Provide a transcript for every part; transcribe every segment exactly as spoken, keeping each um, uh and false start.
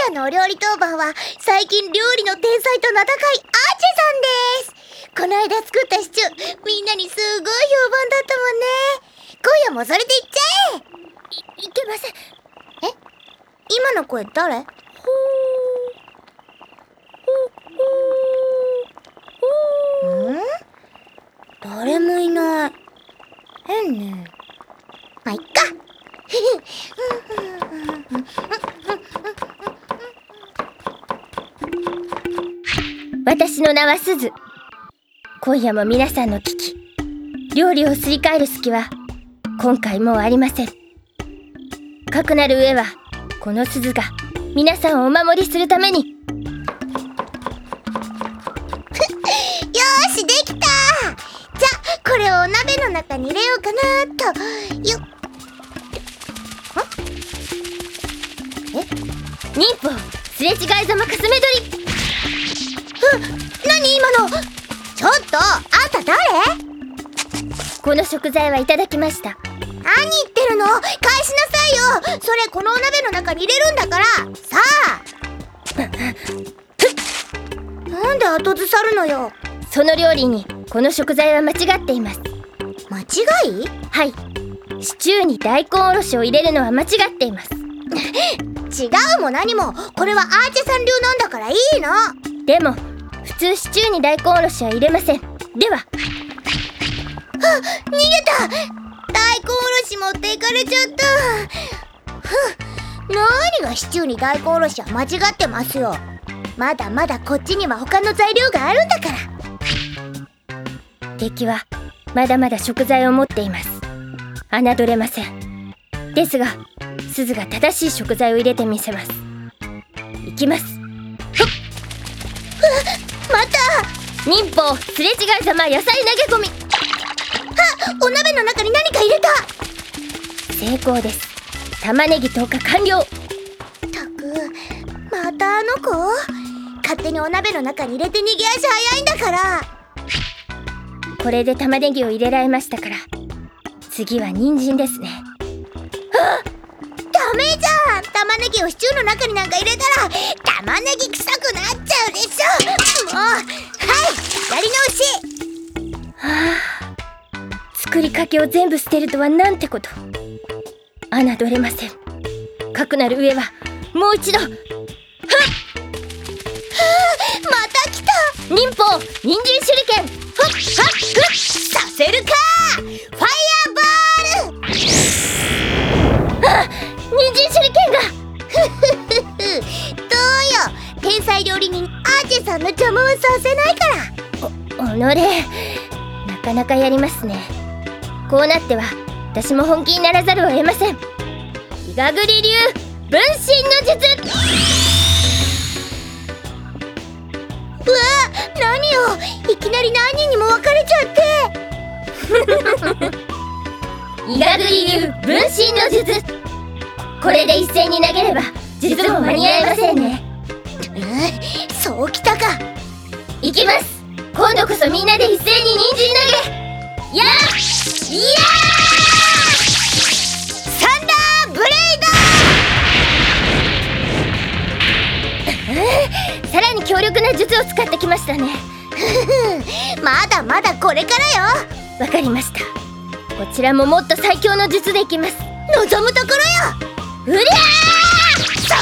夜のお料理当番は最近料理の天才と名高いアーチェさんです。この間作ったシチュー、みんなにすごい評判だったもんね。今夜もそれでいっちゃえ。 い, いけません。え、今の声誰？ほーほーほー。ん？誰もいない。変ね。まあ、いっか。 私の名はすず。今夜も皆さんの危機、料理をすり替える隙は今回もうありません。かくなる上はこのすずが皆さんをお守りするために。よーし、できた。じゃあこれをお鍋の中に入れようかなと。よっ。 え、忍法すれ違いざまかすめ取り。 うっ、何今の。ちょっと、あんた誰？ この食材はいただきました。 何言ってるの？返しなさいよ。それこのお鍋の中に入れるんだからさあ。なんで後ずさるのよ。 その料理にこの食材は間違っています。 間違い？ はい、シチューに大根おろしを入れるのは間違っています。 違うも何も、これはアーチェさん流なんだからいいの。 でも普通シチューに大根おろしは入れません。では。はっ、 逃げた。大根おろし持っていかれちゃった。ふん、何がシチューに大根おろしは間違ってますよ。まだまだこっちには他の材料があるんだから。 敵はまだまだ食材を持っています。侮れません。ですがすずが正しい食材を入れてみせます。いきます。 また忍法すれ違いざま野菜投げ込み。 あ、お鍋の中に何か入れた。 成功です。玉ねぎ投下完了。 たく、またあの子。勝手にお鍋の中に入れて逃げ足早いんだから。 これで玉ねぎを入れられましたから、次は人参ですね。 はっ、ダメじゃん。玉ねぎをシチューの中になんか入れたら玉ねぎ臭くなっちゃうでしょ。もう、はい、やり直し。 はあ、作りかけを全部捨てるとはなんてこと。侮れません。かくなる上はもう一度。はっ、はあ、また来た。 忍法人参手裏剣。 はっはっふっ、させるか。ファイヤーバール。 あ、人参手裏剣が。 ふふふふ、どうよ。天才料理人アーチェさんの邪魔はさせないから。 お、おのれ、なかなかやりますね。こうなっては私も本気にならざるを得ません。イガグリ流分身の術。 うわ、何よ、いきなり何人にも分かれちゃって。 イガグリ流分身の術。これで一斉に投げれば術も間に合いませんね。 うん、そうきたか。 いきます。今度こそみんなで一斉に人参投げ。やー、いやー、 サンダーブレイド。さらに強力な術を使ってきましたね。 まだまだこれからよ。 わかりました。こちらももっと最強の術でいきます。 望むところよ。 うりゃー、 そりゃ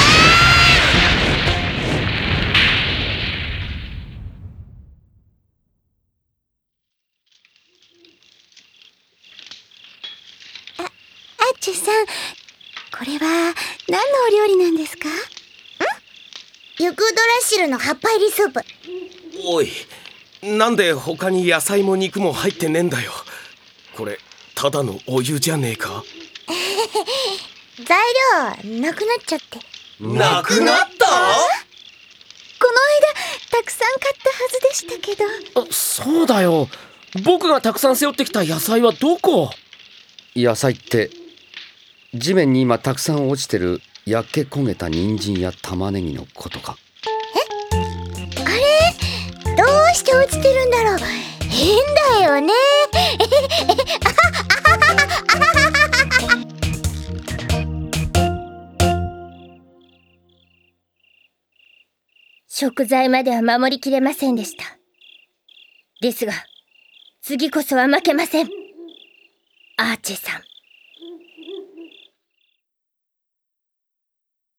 ー。あ、アッチュさん、これは何のお料理なんですか？ん？ユクドラシルの葉っぱ入りスープ。 おい、なんで他に野菜も肉も入ってねえんだよ。これただのお湯じゃねえか。 材料なくなっちゃって。 なくなった？ この間たくさん買ったはずでしたけど。 そうだよ、僕がたくさん背負ってきた野菜はどこ？ 野菜って地面に今たくさん落ちてる焼け焦げた人参や玉ねぎのことか。 え？あれ？どうして落ちてるんだろう。変だよね。 食材までは守りきれませんでした。ですが次こそは負けません。アーチェさん。